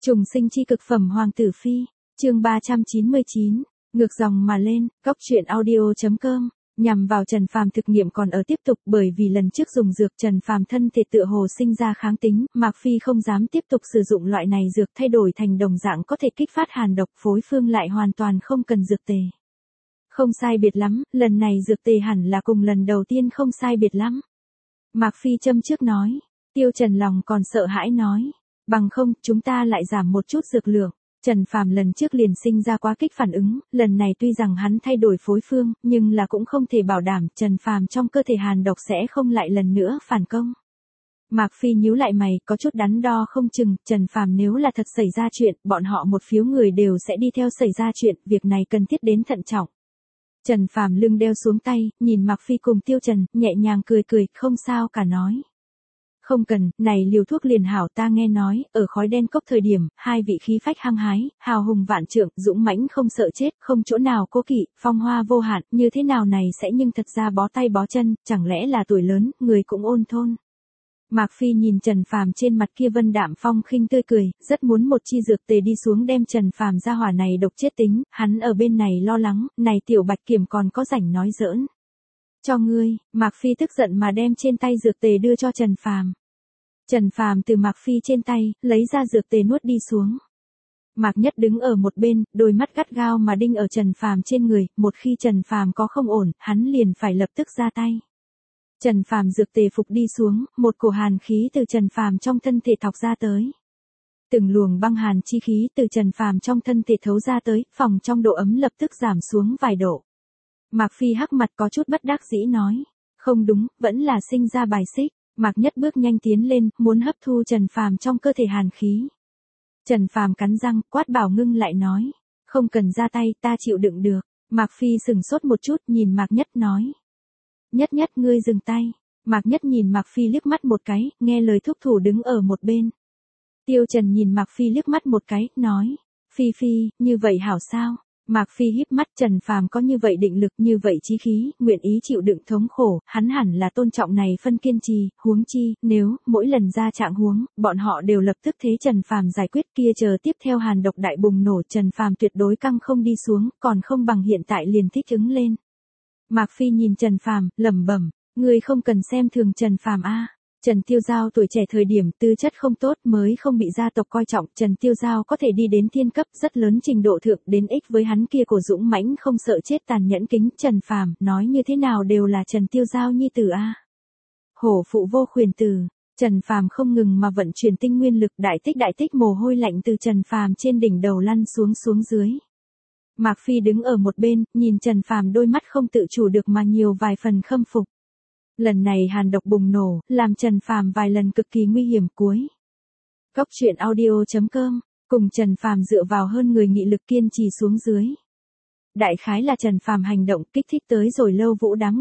Trùng sinh chi cực phẩm Hoàng tử phi, chương 399, ngược dòng mà lên, góc truyện audio.com, nhằm vào Trần Phàm thực nghiệm còn ở tiếp tục bởi vì lần trước dùng dược Trần Phàm thân thể tựa hồ sinh ra kháng tính, Mạc Phi không dám tiếp tục sử dụng loại này dược thay đổi thành đồng dạng có thể kích phát hàn độc phối phương lại hoàn toàn không cần dược tề. Không sai biệt lắm, lần này dược tề hẳn là cùng lần đầu tiên không sai biệt lắm. Mạc Phi châm trước nói, Tiêu Trần lòng còn sợ hãi nói. Bằng không, chúng ta lại giảm một chút dược lượng. Trần Phàm lần trước liền sinh ra quá kích phản ứng, lần này tuy rằng hắn thay đổi phối phương, nhưng là cũng không thể bảo đảm Trần Phàm trong cơ thể hàn độc sẽ không lại lần nữa phản công. Mạc Phi nhíu lại mày, có chút đắn đo không chừng, Trần Phàm nếu là thật xảy ra chuyện, bọn họ một phiếu người đều sẽ đi theo xảy ra chuyện, việc này cần thiết đến thận trọng. Trần Phàm lưng đeo xuống tay, nhìn Mạc Phi cùng Tiêu Trần, nhẹ nhàng cười cười, không sao cả nói. Không cần, này liều thuốc liền hảo, ta nghe nói, ở khói đen cốc thời điểm, hai vị khí phách hăng hái, hào hùng vạn trượng, dũng mãnh không sợ chết, không chỗ nào cố kỵ, phong hoa vô hạn, như thế nào này sẽ nhưng thật ra bó tay bó chân, chẳng lẽ là tuổi lớn, người cũng ôn thôn. Mạc Phi nhìn Trần Phàm trên mặt kia vân đạm phong khinh tươi cười, rất muốn một chi dược tề đi xuống đem Trần Phàm ra hỏa này độc chết tính, hắn ở bên này lo lắng, này tiểu Bạch Kiểm còn có rảnh nói giỡn. Cho ngươi, Mạc Phi tức giận mà đem trên tay dược tề đưa cho Trần Phàm. Trần Phàm từ Mạc Phi trên tay, lấy ra dược tề nuốt đi xuống. Mạc Nhất đứng ở một bên, đôi mắt gắt gao mà đinh ở Trần Phàm trên người, một khi Trần Phàm có không ổn, hắn liền phải lập tức ra tay. Trần Phàm dược tề phục đi xuống, một cổ hàn khí từ Trần Phàm trong thân thể thọc ra tới. Từng luồng băng hàn chi khí từ Trần Phàm trong thân thể thấu ra tới, phòng trong độ ấm lập tức giảm xuống vài độ. Mạc Phi hắc mặt có chút bất đắc dĩ nói, không đúng, vẫn là sinh ra bài xích. Mạc Nhất bước nhanh tiến lên, muốn hấp thu Trần Phàm trong cơ thể hàn khí. Trần Phàm cắn răng, quát bảo ngưng lại nói, không cần ra tay, ta chịu đựng được. Mạc Phi sừng sốt một chút, nhìn Mạc Nhất nói, Nhất Nhất ngươi dừng tay. Mạc Nhất nhìn Mạc Phi liếc mắt một cái, nghe lời thúc thủ đứng ở một bên. Tiêu Trần nhìn Mạc Phi liếc mắt một cái, nói, Phi Phi, như vậy hảo sao? Mạc Phi híp mắt, Trần Phàm có như vậy định lực, như vậy chí khí, nguyện ý chịu đựng thống khổ, hắn hẳn là tôn trọng này phân kiên trì, huống chi, nếu, mỗi lần ra trạng huống, bọn họ đều lập tức thế Trần Phàm giải quyết kia chờ tiếp theo hàn độc đại bùng nổ, Trần Phàm tuyệt đối căng không đi xuống, còn không bằng hiện tại liền thích ứng lên. Mạc Phi nhìn Trần Phàm, lẩm bẩm, ngươi không cần xem thường Trần Phàm a. Trần Tiêu Giao tuổi trẻ thời điểm tư chất không tốt mới không bị gia tộc coi trọng, Trần Tiêu Giao có thể đi đến thiên cấp rất lớn trình độ thượng đến ích với hắn kia cổ dũng mãnh không sợ chết tàn nhẫn kính Trần Phàm, nói như thế nào đều là Trần Tiêu Giao nhi tử a. Hổ phụ vô khuyển tử, Trần Phàm không ngừng mà vận chuyển tinh nguyên lực đại tích mồ hôi lạnh từ Trần Phàm trên đỉnh đầu lăn xuống dưới. Mạc Phi đứng ở một bên, nhìn Trần Phàm đôi mắt không tự chủ được mà nhiều vài phần khâm phục. Lần này hàn độc bùng nổ, làm Trần Phàm vài lần cực kỳ nguy hiểm cuối. Góc truyện audio.com, cùng Trần Phàm dựa vào hơn người nghị lực kiên trì xuống dưới. Đại khái là Trần Phàm hành động kích thích tới rồi Lâu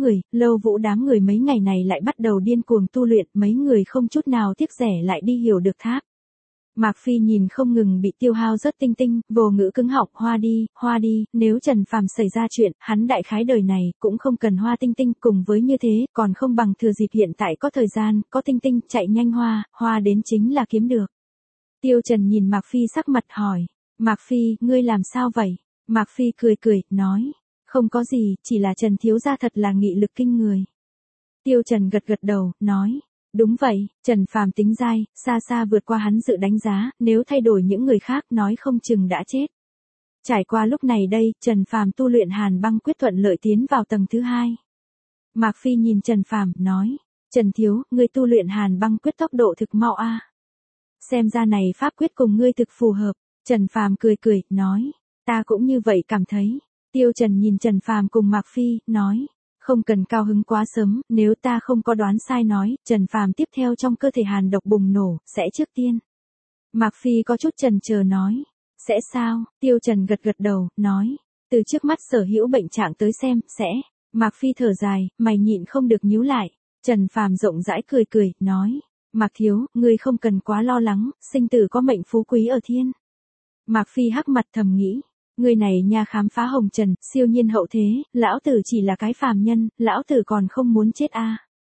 Vũ đám người mấy ngày này lại bắt đầu điên cuồng tu luyện, mấy người không chút nào tiếc rẻ lại đi hiểu được tháp. Mạc Phi nhìn không ngừng bị tiêu hao rất tinh, vô ngữ cứng họng, hoa đi, nếu Trần Phàm xảy ra chuyện, hắn đại khái đời này, cũng không cần hoa tinh, cùng với như thế, còn không bằng thừa dịp hiện tại có thời gian, có tinh, chạy nhanh hoa đến chính là kiếm được. Tiêu Trần nhìn Mạc Phi sắc mặt hỏi, Mạc Phi, ngươi làm sao vậy? Mạc Phi cười, nói, không có gì, chỉ là Trần thiếu gia thật là nghị lực kinh người. Tiêu Trần gật đầu, nói, đúng vậy, Trần Phàm tính dai, xa vượt qua hắn dự đánh giá, nếu thay đổi những người khác nói không chừng đã chết. Trải qua lúc này đây, Trần Phàm tu luyện hàn băng quyết thuận lợi tiến vào tầng thứ 2. Mạc Phi nhìn Trần Phàm, nói, Trần thiếu, ngươi tu luyện hàn băng quyết tốc độ thực mau a. Xem ra này pháp quyết cùng ngươi thực phù hợp. Trần Phàm cười, nói, ta cũng như vậy cảm thấy. Tiêu Trần nhìn Trần Phàm cùng Mạc Phi, nói, không cần cao hứng quá sớm, nếu ta không có đoán sai nói, Trần Phàm tiếp theo trong cơ thể hàn độc bùng nổ, sẽ trước tiên. Mạc Phi có chút chần chờ nói, sẽ sao? Tiêu Trần gật đầu, nói, từ trước mắt sở hữu bệnh trạng tới xem, sẽ. Mạc Phi thở dài, mày nhịn không được nhíu lại. Trần Phàm rộng rãi cười, nói, Mạc thiếu, ngươi không cần quá lo lắng, sinh tử có mệnh phú quý ở thiên. Mạc Phi hắc mặt thầm nghĩ. Người này nha khám phá hồng trần, siêu nhiên hậu thế, lão tử chỉ là cái phàm nhân, lão tử còn không muốn chết a.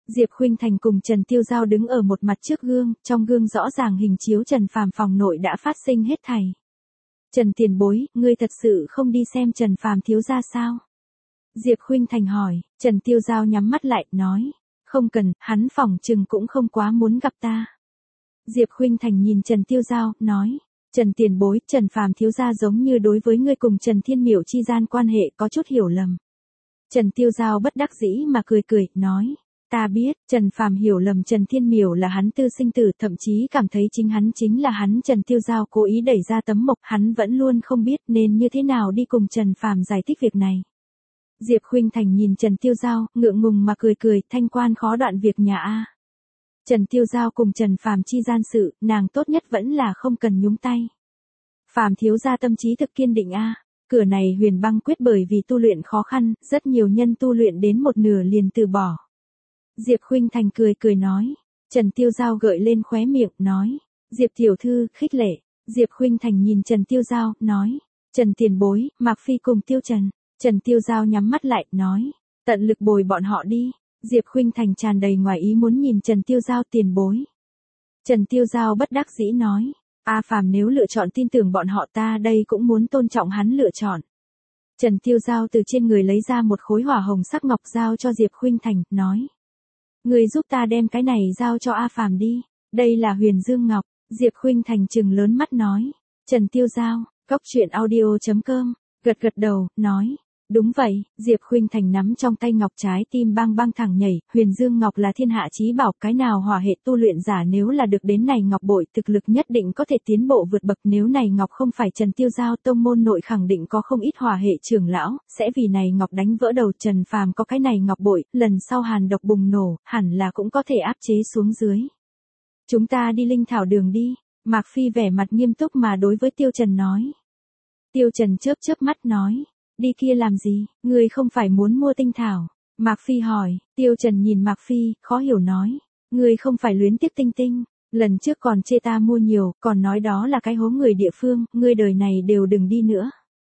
Diệp Khuynh Thành cùng Trần Tiêu Giao đứng ở một mặt trước gương, trong gương rõ ràng hình chiếu Trần Phàm phòng nội đã phát sinh hết thảy. Trần tiền bối, ngươi thật sự không đi xem Trần Phàm thiếu gia sao? Diệp Khuynh Thành hỏi, Trần Tiêu Giao nhắm mắt lại, nói, không cần, hắn phỏng chừng cũng không quá muốn gặp ta. Diệp Khuynh Thành nhìn Trần Tiêu Giao, nói, Trần tiền bối, Trần Phàm thiếu gia giống như đối với ngươi cùng Trần Thiên Miểu chi gian quan hệ có chút hiểu lầm. Trần Tiêu Giao bất đắc dĩ mà cười cười, nói, ta biết, Trần Phàm hiểu lầm Trần Thiên Miểu là hắn tư sinh tử, thậm chí cảm thấy chính hắn chính là hắn. Trần Tiêu Giao cố ý đẩy ra tấm mộc, hắn vẫn luôn không biết nên như thế nào đi cùng Trần Phàm giải thích việc này. Diệp Khuynh Thành nhìn Trần Tiêu Giao, ngượng ngùng mà cười cười, thanh quan khó đoạn việc nhà a. Trần Tiêu Giao cùng Trần Phàm chi gian sự, nàng tốt nhất vẫn là không cần nhúng tay. Phàm thiếu gia tâm trí thực kiên định a. Cửa này Huyền Băng quyết bởi vì tu luyện khó khăn, rất nhiều nhân tu luyện đến một nửa liền từ bỏ. Diệp Khuynh Thành cười cười nói. Trần Tiêu Giao gợi lên khóe miệng, nói. Diệp tiểu thư, khích lệ. Diệp Khuynh Thành nhìn Trần Tiêu Giao, nói. Trần tiền bối, Mạc Phi cùng Tiêu Trần. Trần Tiêu Giao nhắm mắt lại, nói. Tận lực bồi bọn họ đi. Diệp Khuynh Thành tràn đầy ngoài ý muốn nhìn Trần Tiêu Giao, tiền bối. Trần Tiêu Giao bất đắc dĩ nói. A Phàm nếu lựa chọn tin tưởng bọn họ, ta đây cũng muốn tôn trọng hắn lựa chọn. Trần Tiêu Giao từ trên người lấy ra một khối hỏa hồng sắc ngọc giao cho Diệp Khuynh Thành, nói. Người giúp ta đem cái này giao cho A Phàm đi. Đây là Huyền Dương Ngọc. Diệp Khuynh Thành trừng lớn mắt nói. Trần Tiêu Giao, coctruyện.audio.com, gật gật đầu, nói. Đúng vậy. Diệp Khuynh Thành nắm trong tay ngọc, trái tim bang bang thẳng nhảy. Huyền Dương Ngọc là thiên hạ chí bảo, cái nào hỏa hệ tu luyện giả nếu là được đến này ngọc bội, thực lực nhất định có thể tiến bộ vượt bậc. Nếu này ngọc không phải Trần Tiêu Giao, tông môn nội khẳng định có không ít hỏa hệ trưởng lão sẽ vì này ngọc đánh vỡ đầu. Trần Phàm có cái này ngọc bội, lần sau hàn độc bùng nổ, hẳn là cũng có thể áp chế xuống dưới. Chúng ta đi Linh Thảo Đường đi. Mạc Phi vẻ mặt nghiêm túc mà đối với Tiêu Trần nói. Tiêu Trần chớp chớp mắt nói. Đi kia làm gì, ngươi không phải muốn mua tinh thảo? Mạc Phi hỏi. Tiêu Trần nhìn Mạc Phi, khó hiểu nói. Ngươi không phải luyến tiếc tinh tinh, lần trước còn chê ta mua nhiều, còn nói đó là cái hố người địa phương, ngươi đời này đều đừng đi nữa.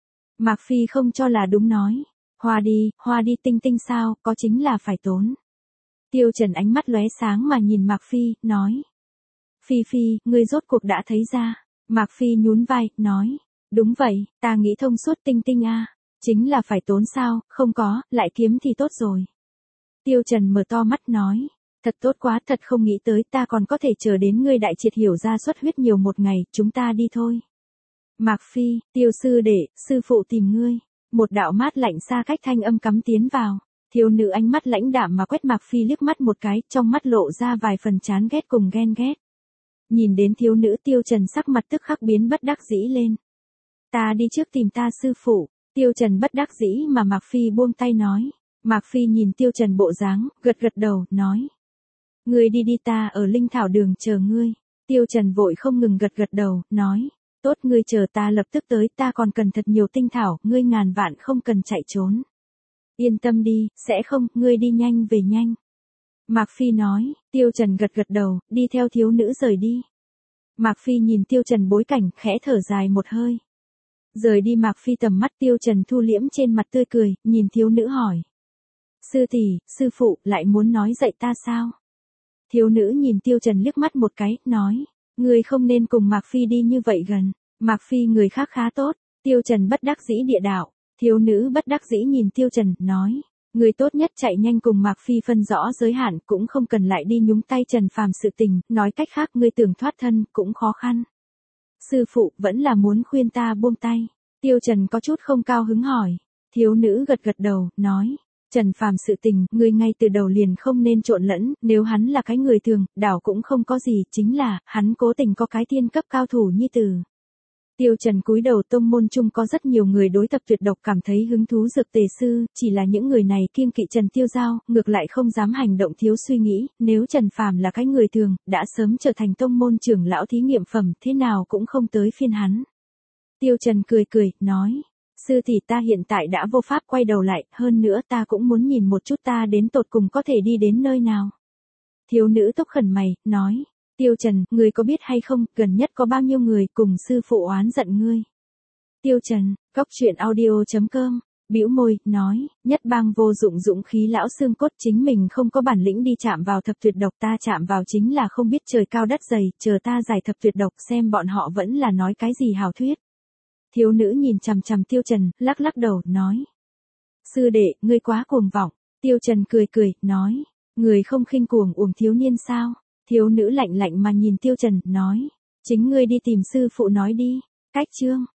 Mạc Phi không cho là đúng nói. Hoa đi, tinh tinh sao, có chính là phải tốn. Tiêu Trần ánh mắt lóe sáng mà nhìn Mạc Phi, nói. Phi, ngươi rốt cuộc đã thấy ra. Mạc Phi nhún vai, nói. Đúng vậy, ta nghĩ thông suốt, tinh tinh a. Chính là phải tốn sao, không có, lại kiếm thì tốt rồi. Tiêu Trần mở to mắt nói. Thật tốt quá, thật không nghĩ tới, ta còn có thể chờ đến ngươi đại triệt hiểu ra xuất huyết nhiều một ngày, chúng ta đi thôi. Mạc Phi, Tiêu sư đệ, sư phụ tìm ngươi. Một đạo mát lạnh xa cách thanh âm cắm tiến vào. Thiếu nữ ánh mắt lãnh đạm mà quét Mạc Phi liếc mắt một cái, trong mắt lộ ra vài phần chán ghét cùng ghen ghét. Nhìn đến thiếu nữ, Tiêu Trần sắc mặt tức khắc biến bất đắc dĩ lên. Ta đi trước tìm ta sư phụ. Tiêu Trần bất đắc dĩ mà Mạc Phi buông tay nói. Mạc Phi nhìn Tiêu Trần bộ dáng, gật gật đầu, nói. Ngươi đi, ta ở Linh Thảo Đường chờ ngươi. Tiêu Trần vội không ngừng gật gật đầu, nói. Tốt, ngươi chờ ta lập tức tới, ta còn cần thật nhiều tinh thảo, ngươi ngàn vạn không cần chạy trốn. Yên tâm đi, sẽ không, ngươi đi nhanh về nhanh. Mạc Phi nói. Tiêu Trần gật gật đầu, đi theo thiếu nữ rời đi. Mạc Phi nhìn Tiêu Trần bối cảnh, khẽ thở dài một hơi. Rời đi Mạc Phi tầm mắt, Tiêu Trần thu liễm trên mặt tươi cười, nhìn thiếu nữ hỏi. Sư tỷ, sư phụ, lại muốn nói dạy ta sao? Thiếu nữ nhìn Tiêu Trần liếc mắt một cái, nói. Ngươi không nên cùng Mạc Phi đi như vậy gần. Mạc Phi người khác khá tốt. Tiêu Trần bất đắc dĩ địa đạo. Thiếu nữ bất đắc dĩ nhìn Tiêu Trần, nói. Người tốt nhất chạy nhanh cùng Mạc Phi phân rõ giới hạn, cũng không cần lại đi nhúng tay Trần Phàm sự tình, nói cách khác ngươi tưởng thoát thân, cũng khó khăn. Sư phụ, vẫn là muốn khuyên ta buông tay. Tiêu Trần có chút không cao hứng hỏi. Thiếu nữ gật gật đầu, nói. Trần Phàm sự tình, ngươi ngay từ đầu liền không nên trộn lẫn, nếu hắn là cái người thường, đảo cũng không có gì, chính là, hắn cố tình có cái thiên cấp cao thủ nhi tử. Tiêu Trần cúi đầu, tông môn chung có rất nhiều người đối tập tuyệt độc cảm thấy hứng thú dược tề sư, chỉ là những người này kiêng kỵ Trần Tiêu Giao, ngược lại không dám hành động thiếu suy nghĩ, nếu Trần Phàm là cái người thường, đã sớm trở thành tông môn trưởng lão thí nghiệm phẩm, thế nào cũng không tới phiên hắn. Tiêu Trần cười, nói, sư tỷ, ta hiện tại đã vô pháp quay đầu lại, hơn nữa ta cũng muốn nhìn một chút ta đến tột cùng có thể đi đến nơi nào. Thiếu nữ tóc khẩn mày, nói. Tiêu Trần, ngươi có biết hay không, gần nhất có bao nhiêu người cùng sư phụ oán giận ngươi? Tiêu Trần, coctruyện.audio.com bĩu môi, nói, nhất bang vô dụng dũng khí lão xương cốt, chính mình không có bản lĩnh đi chạm vào thập tuyệt độc, ta chạm vào chính là không biết trời cao đất dày, chờ ta giải thập tuyệt độc xem bọn họ vẫn là nói cái gì hào thuyết. Thiếu nữ nhìn chằm chằm Tiêu Trần, lắc lắc đầu, nói. Sư đệ, ngươi quá cuồng vọng. Tiêu Trần cười cười, nói. Người không khinh cuồng uổng thiếu niên sao? Thiếu nữ lạnh lạnh mà nhìn Tiêu Trần, nói. Chính ngươi đi tìm sư phụ nói đi. Cách chương.